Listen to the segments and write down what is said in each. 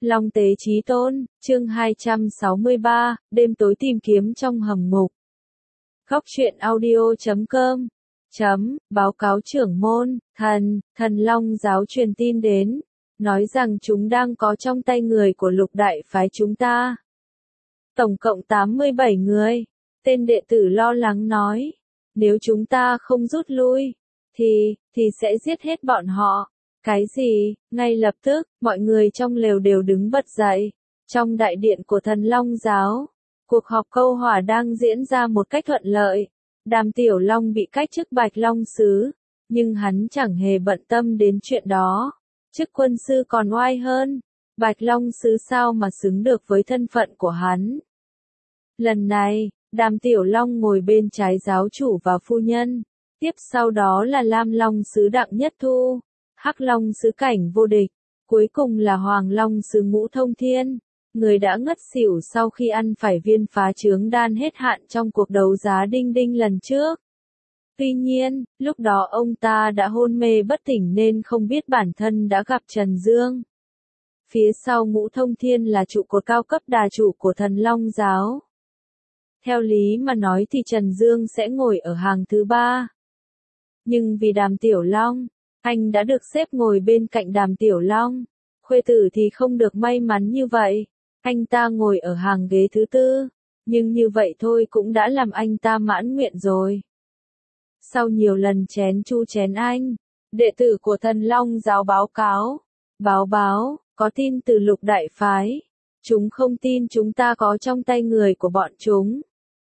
Long Tế Chí Tôn, chương 263, đêm tối tìm kiếm trong hầm ngục. Góc truyện audio.com báo cáo trưởng môn, thần Long giáo truyền tin đến, nói rằng chúng đang có trong tay người của Lục đại phái chúng ta. Tổng cộng 87 người, tên đệ tử lo lắng nói, nếu chúng ta không rút lui, thì sẽ giết hết bọn họ. Cái gì? Ngay lập tức, mọi người trong lều đều đứng bật dậy. Trong đại điện của thần Long giáo, cuộc họp câu hỏa đang diễn ra một cách thuận lợi. Đàm Tiểu Long bị cách chức Bạch Long sứ, nhưng hắn chẳng hề bận tâm đến chuyện đó. Chức quân sư còn oai hơn, Bạch Long sứ sao mà xứng được với thân phận của hắn. Lần này, Đàm Tiểu Long ngồi bên trái giáo chủ và phu nhân, tiếp sau đó là Lam Long sứ Đặng Nhất Thu, Hắc Long sứ Cảnh Vô Địch, cuối cùng là Hoàng Long sứ Ngũ Thông Thiên, người đã ngất xỉu sau khi ăn phải viên phá trướng đan hết hạn trong cuộc đấu giá đinh đinh lần trước. Tuy nhiên, lúc đó ông ta đã hôn mê bất tỉnh nên không biết bản thân đã gặp Trần Dương. Phía sau Ngũ Thông Thiên là trụ cột cao cấp đà chủ của thần Long giáo. Theo lý mà nói thì Trần Dương sẽ ngồi ở hàng thứ 3. Nhưng vì Đàm Tiểu Long, anh đã được xếp ngồi bên cạnh Đàm Tiểu Long. Khuê tử thì không được may mắn như vậy. Anh ta ngồi ở hàng ghế thứ 4. Nhưng như vậy thôi cũng đã làm anh ta mãn nguyện rồi. Sau nhiều lần chén chu chén anh, đệ tử của thần Long giáo báo cáo. Báo, có tin từ Lục đại phái. Chúng không tin chúng ta có trong tay người của bọn chúng.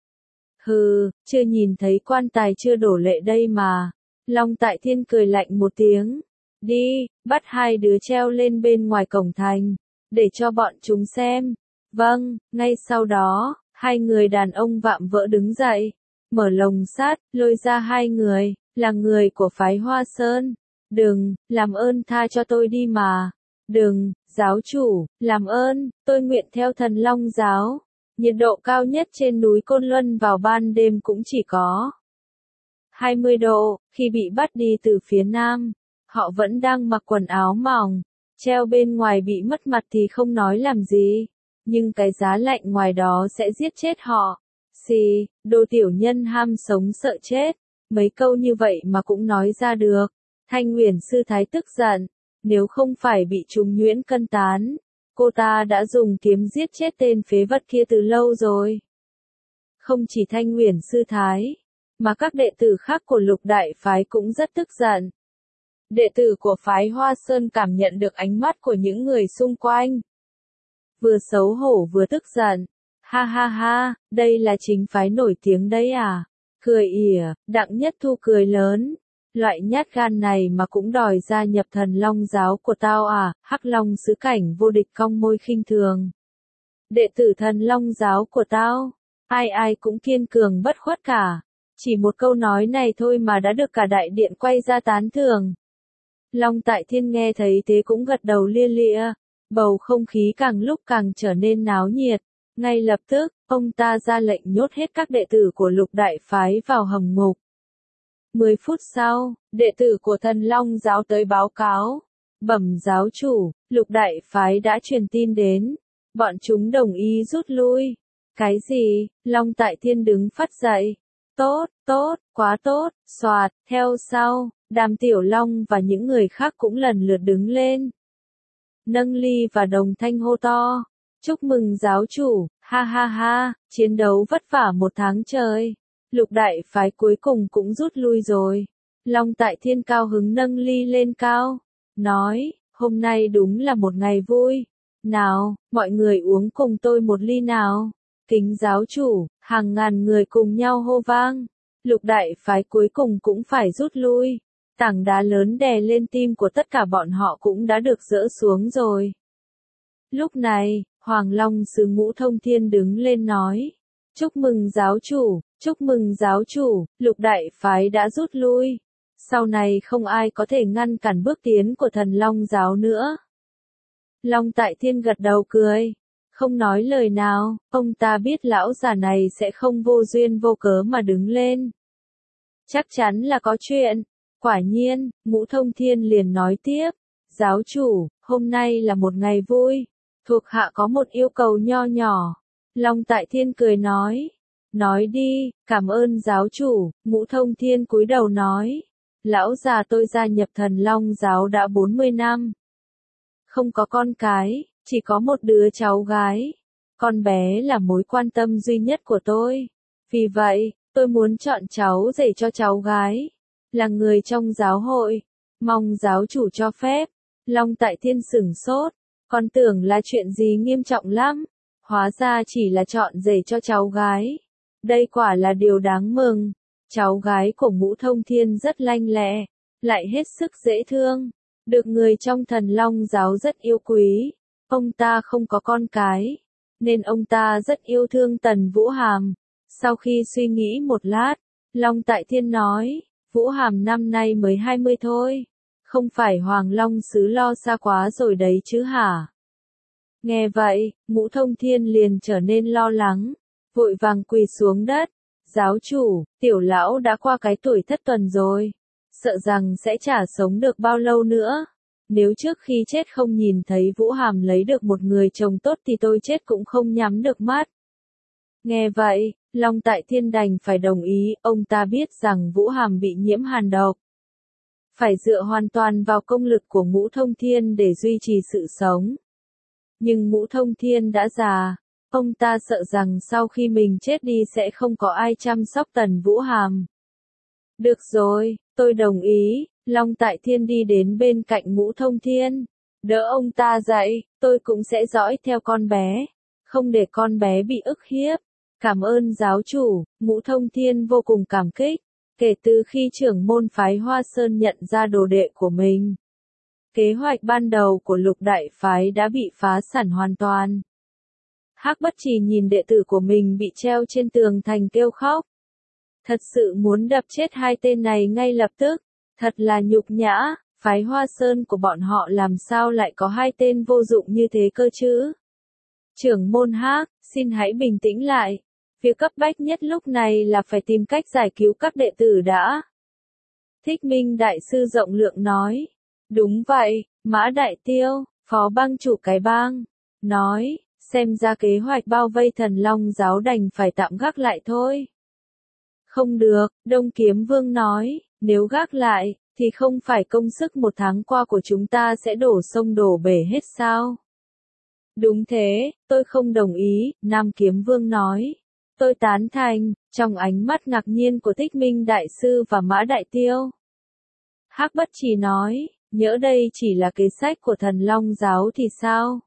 Hừ, chưa nhìn thấy quan tài chưa đổ lệ đây mà. Long Tại Thiên cười lạnh một tiếng. Đi, bắt hai đứa treo lên bên ngoài cổng thành, để cho bọn chúng xem. Vâng, ngay sau đó, hai người đàn ông vạm vỡ đứng dậy, mở lồng sắt, lôi ra hai người, là người của phái Hoa Sơn. Đừng, làm ơn tha cho tôi đi mà. Đừng, giáo chủ, làm ơn, tôi nguyện theo thần Long giáo. Nhiệt độ cao nhất trên núi Côn Luân vào ban đêm cũng chỉ có 20 độ, khi bị bắt đi từ phía nam, họ vẫn đang mặc quần áo mỏng, treo bên ngoài bị mất mặt thì không nói làm gì, nhưng cái giá lạnh ngoài đó sẽ giết chết họ. Xì, đồ tiểu nhân ham sống sợ chết, mấy câu như vậy mà cũng nói ra được. Thanh Uyển sư thái tức giận, nếu không phải bị chúng nhuyễn cân tán, cô ta đã dùng kiếm giết chết tên phế vật kia từ lâu rồi. Không chỉ Thanh Uyển sư thái, mà các đệ tử khác của Lục đại phái cũng rất tức giận. Đệ tử của phái Hoa Sơn cảm nhận được ánh mắt của những người xung quanh. Vừa xấu hổ vừa tức giận. Ha ha ha, đây là chính phái nổi tiếng đấy à? Cười ỉa, Đặng Nhất Thu cười lớn. Loại nhát gan này mà cũng đòi gia nhập thần Long giáo của tao à? Hắc Long sứ Cảnh Vô Địch cong môi khinh thường. Đệ tử thần Long giáo của tao, ai cũng kiên cường bất khuất cả. Chỉ một câu nói này thôi mà đã được cả đại điện quay ra tán thưởng. Long Tại Thiên nghe thấy thế cũng gật đầu lia lịa. Bầu không khí càng lúc càng trở nên náo nhiệt. Ngay lập tức, ông ta ra lệnh nhốt hết các đệ tử của Lục đại phái vào hầm ngục. 10 phút sau, đệ tử của thần Long giáo tới báo cáo. Bẩm giáo chủ, Lục đại phái đã truyền tin đến. Bọn chúng đồng ý rút lui. Cái gì? Long Tại Thiên đứng phắt dậy. Tốt, quá tốt, xoạt, theo sau, Đàm Tiểu Long và những người khác cũng lần lượt đứng lên. Nâng ly và đồng thanh hô to. Chúc mừng giáo chủ, ha ha ha, chiến đấu vất vả một tháng trời. Lục đại phái cuối cùng cũng rút lui rồi. Long Tại Thiên cao hứng nâng ly lên cao. Nói, hôm nay đúng là một ngày vui. Nào, mọi người uống cùng tôi một ly nào. Kính giáo chủ, hàng ngàn người cùng nhau hô vang. Lục đại phái cuối cùng cũng phải rút lui. Tảng đá lớn đè lên tim của tất cả bọn họ cũng đã được dỡ xuống rồi. Lúc này, Hoàng Long sứ Ngũ Thông Thiên đứng lên nói. Chúc mừng giáo chủ, Lục đại phái đã rút lui. Sau này không ai có thể ngăn cản bước tiến của thần Long giáo nữa. Long Tại Thiên gật đầu cười. Không nói lời nào, ông ta biết lão già này sẽ không vô duyên vô cớ mà đứng lên. Chắc chắn là có chuyện. Quả nhiên, Ngũ Thông Thiên liền nói tiếp. Giáo chủ, hôm nay là một ngày vui. Thuộc hạ có một yêu cầu nho nhỏ. Long Tại Thiên cười nói. Nói đi, cảm ơn giáo chủ. Ngũ Thông Thiên cúi đầu nói. Lão già tôi gia nhập Thần Long giáo đã 40 năm. Không có con cái, chỉ có một đứa cháu gái. Con bé là mối quan tâm duy nhất của tôi. Vì vậy, tôi muốn chọn cháu rể cho cháu gái. Là người trong giáo hội. Mong giáo chủ cho phép. Long Tại Thiên sửng sốt. Con tưởng là chuyện gì nghiêm trọng lắm. Hóa ra chỉ là chọn rể cho cháu gái. Đây quả là điều đáng mừng. Cháu gái của Ngũ Thông Thiên rất lanh lẹ, lại hết sức dễ thương. Được người trong Thần Long giáo rất yêu quý. Ông ta không có con cái, nên ông ta rất yêu thương Tần Vũ Hàm. Sau khi suy nghĩ một lát, Long Tại Thiên nói, Vũ Hàm năm nay mới 20 thôi. Không phải Hoàng Long Sứ lo xa quá rồi đấy chứ hả? Nghe vậy, Ngũ Thông Thiên liền trở nên lo lắng, vội vàng quỳ xuống đất. Giáo chủ, tiểu lão đã qua cái tuổi thất tuần rồi. Sợ rằng sẽ chả sống được bao lâu nữa. Nếu trước khi chết không nhìn thấy Vũ Hàm lấy được một người chồng tốt thì tôi chết cũng không nhắm được mắt. Nghe vậy, Long Tại Thiên đành phải đồng ý, ông ta biết rằng Vũ Hàm bị nhiễm hàn độc. Phải dựa hoàn toàn vào công lực của Ngũ Thông Thiên để duy trì sự sống. Nhưng Ngũ Thông Thiên đã già, ông ta sợ rằng sau khi mình chết đi sẽ không có ai chăm sóc Tần Vũ Hàm. Được rồi, tôi đồng ý. Long Tại Thiên đi đến bên cạnh Ngũ Thông Thiên, đỡ ông ta dậy, tôi cũng sẽ dõi theo con bé, không để con bé bị ức hiếp. Cảm ơn giáo chủ. Ngũ Thông Thiên vô cùng cảm kích. Kể từ khi trưởng môn phái Hoa Sơn nhận ra đồ đệ của mình, kế hoạch ban đầu của Lục đại phái đã bị phá sản hoàn toàn. Hắc Bất Trì nhìn đệ tử của mình bị treo trên tường thành kêu khóc. Thật sự muốn đập chết hai tên này ngay lập tức. Thật là nhục nhã, phái Hoa Sơn của bọn họ làm sao lại có hai tên vô dụng như thế cơ chứ? Trưởng môn Hắc, xin hãy bình tĩnh lại. Việc cấp bách nhất lúc này là phải tìm cách giải cứu các đệ tử đã. Thích Minh Đại Sư rộng lượng nói. Đúng vậy, Mã Đại Tiêu, phó bang chủ cái bang, nói, xem ra kế hoạch bao vây Thần Long giáo đành phải tạm gác lại thôi. Không được, Đông Kiếm Vương nói, nếu gác lại, thì không phải công sức một tháng qua của chúng ta sẽ đổ sông đổ bể hết sao? Đúng thế, tôi không đồng ý, Nam Kiếm Vương nói. Tôi tán thành, trong ánh mắt ngạc nhiên của Thích Minh Đại Sư và Mã Đại Tiêu. Hắc Bất Trì nói, nhỡ đây chỉ là kế sách của Thần Long giáo thì sao?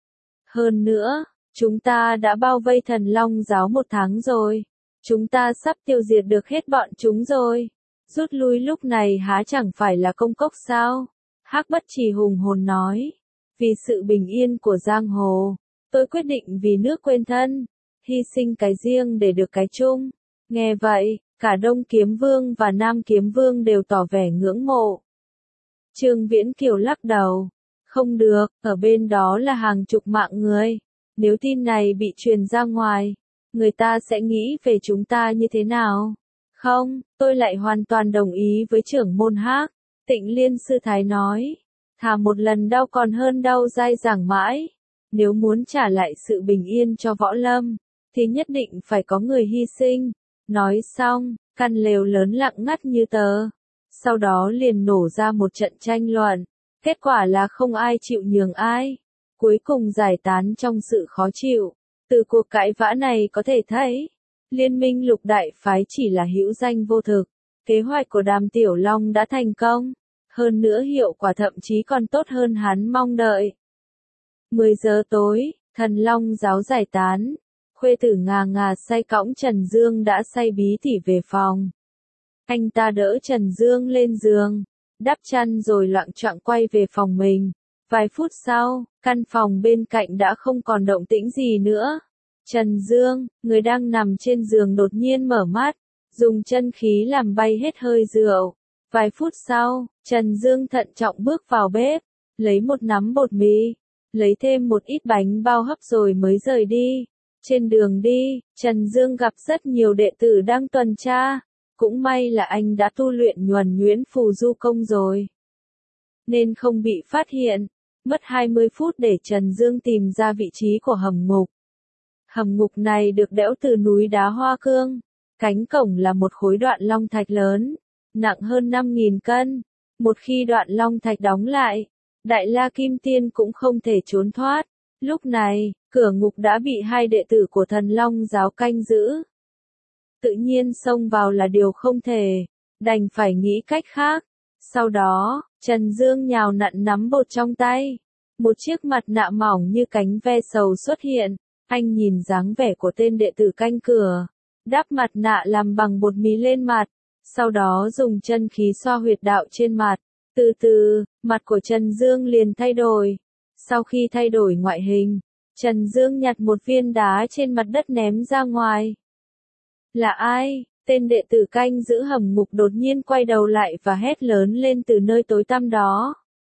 Hơn nữa, chúng ta đã bao vây Thần Long giáo một tháng rồi. Chúng ta sắp tiêu diệt được hết bọn chúng rồi. Rút lui lúc này há chẳng phải là công cốc sao? Hắc Bất Trì hùng hồn nói. Vì sự bình yên của giang hồ, tôi quyết định vì nước quên thân, hy sinh cái riêng để được cái chung. Nghe vậy, cả Đông Kiếm Vương và Nam Kiếm Vương đều tỏ vẻ ngưỡng mộ. Trương Viễn Kiều lắc đầu. Không được, ở bên đó là hàng chục mạng người. Nếu tin này bị truyền ra ngoài, người ta sẽ nghĩ về chúng ta như thế nào? Không, tôi lại hoàn toàn đồng ý với trưởng môn Hắc. Tịnh Liên Sư Thái nói. Thà một lần đau còn hơn đau dai dẳng mãi. Nếu muốn trả lại sự bình yên cho võ lâm, thì nhất định phải có người hy sinh. Nói xong, căn lều lớn lặng ngắt như tờ. Sau đó liền nổ ra một trận tranh luận. Kết quả là không ai chịu nhường ai. Cuối cùng giải tán trong sự khó chịu. Từ cuộc cãi vã này có thể thấy, Liên minh Lục đại phái chỉ là hữu danh vô thực. Kế hoạch của Đàm Tiểu Long đã thành công. Hơn nữa hiệu quả thậm chí còn tốt hơn hắn mong đợi. 10 giờ tối, Thần Long giáo giải tán. Khuê tử ngà ngà say cõng Trần Dương đã say bí tỉ về phòng. Anh ta đỡ Trần Dương lên giường, đắp chăn rồi loạng choạng quay về phòng mình. Vài phút sau, căn phòng bên cạnh đã không còn động tĩnh gì nữa. Trần Dương, người đang nằm trên giường đột nhiên mở mắt, dùng chân khí làm bay hết hơi rượu. Vài phút sau, Trần Dương thận trọng bước vào bếp, lấy một nắm bột mì, lấy thêm một ít bánh bao hấp rồi mới rời đi. Trên đường đi, Trần Dương gặp rất nhiều đệ tử đang tuần tra. Cũng may là anh đã tu luyện nhuần nhuyễn phù du công rồi, nên không bị phát hiện. Mất 20 phút để Trần Dương tìm ra vị trí của hầm ngục. Hầm ngục này được đẽo từ núi đá hoa cương. Cánh cổng là một khối đoạn long thạch lớn, nặng hơn 5.000 cân. Một khi đoạn long thạch đóng lại, Đại La Kim Tiên cũng không thể trốn thoát. Lúc này, cửa ngục đã bị hai đệ tử của Thần Long giáo canh giữ. Tự nhiên xông vào là điều không thể, đành phải nghĩ cách khác. Sau đó, Trần Dương nhào nặn nắm bột trong tay. Một chiếc mặt nạ mỏng như cánh ve sầu xuất hiện. Anh nhìn dáng vẻ của tên đệ tử canh cửa, đắp mặt nạ làm bằng bột mì lên mặt, sau đó dùng chân khí xoa huyệt đạo trên mặt. Từ từ, mặt của Trần Dương liền thay đổi. Sau khi thay đổi ngoại hình, Trần Dương nhặt một viên đá trên mặt đất ném ra ngoài. Là ai? Tên đệ tử canh giữ hầm ngục đột nhiên quay đầu lại và hét lớn lên từ nơi tối tăm đó.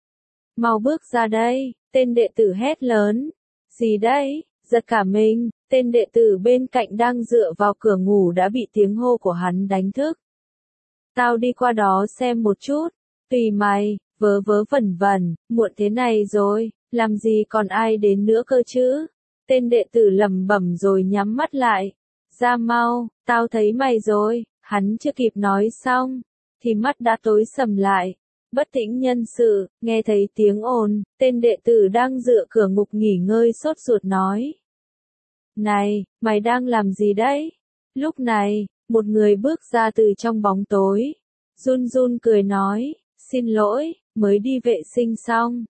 Mau bước ra đây, tên đệ tử hét lớn. Gì đấy? Giật cả mình, tên đệ tử bên cạnh đang dựa vào cửa ngủ đã bị tiếng hô của hắn đánh thức. Tao đi qua đó xem một chút, tùy mày, vớ vớ vẩn vẩn, muộn thế này rồi, làm gì còn ai đến nữa cơ chứ? Tên đệ tử lẩm bẩm rồi nhắm mắt lại. Ra mau, tao thấy mày rồi, hắn chưa kịp nói xong, thì mắt đã tối sầm lại. Bất tĩnh nhân sự, nghe thấy tiếng ồn, tên đệ tử đang dựa cửa ngục nghỉ ngơi sốt ruột nói. Này, mày đang làm gì đấy? Lúc này, một người bước ra từ trong bóng tối. Run run cười nói, xin lỗi, mới đi vệ sinh xong.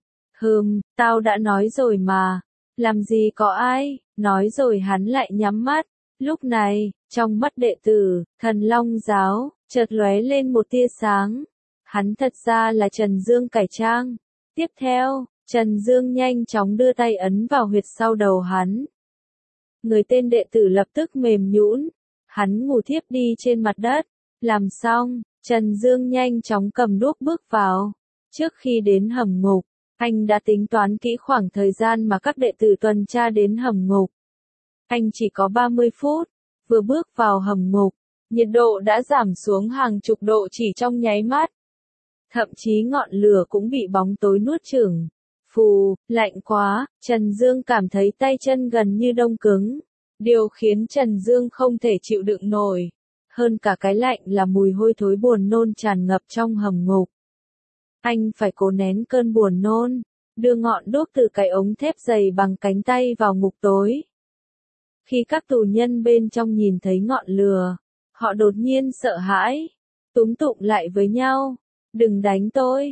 Tao đã nói rồi mà. Làm gì có ai, nói rồi hắn lại nhắm mắt. Lúc này, trong mắt đệ tử, Thần Long giáo, chợt lóe lên một tia sáng. Hắn thật ra là Trần Dương cải trang. Tiếp theo, Trần Dương nhanh chóng đưa tay ấn vào huyệt sau đầu hắn. Người tên đệ tử lập tức mềm nhũn, hắn ngủ thiếp đi trên mặt đất. Làm xong, Trần Dương nhanh chóng cầm đuốc bước vào. Trước khi đến hầm ngục, anh đã tính toán kỹ khoảng thời gian mà các đệ tử tuần tra đến hầm ngục. Anh chỉ có 30 phút, vừa bước vào hầm ngục, nhiệt độ đã giảm xuống hàng chục độ chỉ trong nháy mắt. Thậm chí ngọn lửa cũng bị bóng tối nuốt chửng. Phù, lạnh quá, Trần Dương cảm thấy tay chân gần như đông cứng. Điều khiến Trần Dương không thể chịu đựng nổi. Hơn cả cái lạnh là mùi hôi thối buồn nôn tràn ngập trong hầm ngục. Anh phải cố nén cơn buồn nôn, đưa ngọn đuốc từ cái ống thép dày bằng cánh tay vào ngục tối. Khi các tù nhân bên trong nhìn thấy ngọn lửa, họ đột nhiên sợ hãi, túm tụm lại với nhau. Đừng đánh tôi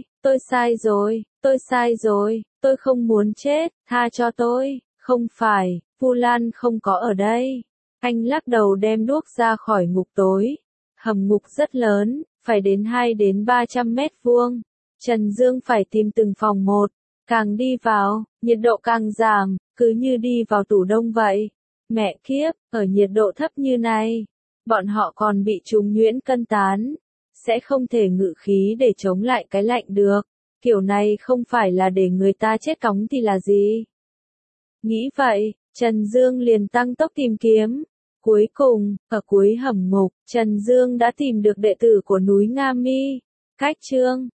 sai rồi, tôi không muốn chết, tha cho tôi, không phải, Vu Lan không có ở đây. Anh lắc đầu đem đuốc ra khỏi ngục tối. Hầm ngục rất lớn, phải đến 2 đến 300 mét vuông. Trần Dương phải tìm từng phòng một, càng đi vào, nhiệt độ càng giảm, cứ như đi vào tủ đông vậy. Mẹ kiếp, ở nhiệt độ thấp như này, bọn họ còn bị trúng nhuyễn cân tán, sẽ không thể ngự khí để chống lại cái lạnh được. Kiểu này không phải là để người ta chết cóng thì là gì? Nghĩ vậy, Trần Dương liền tăng tốc tìm kiếm. Cuối cùng, ở cuối hầm ngục, Trần Dương đã tìm được đệ tử của núi Nga Mi. Cách chương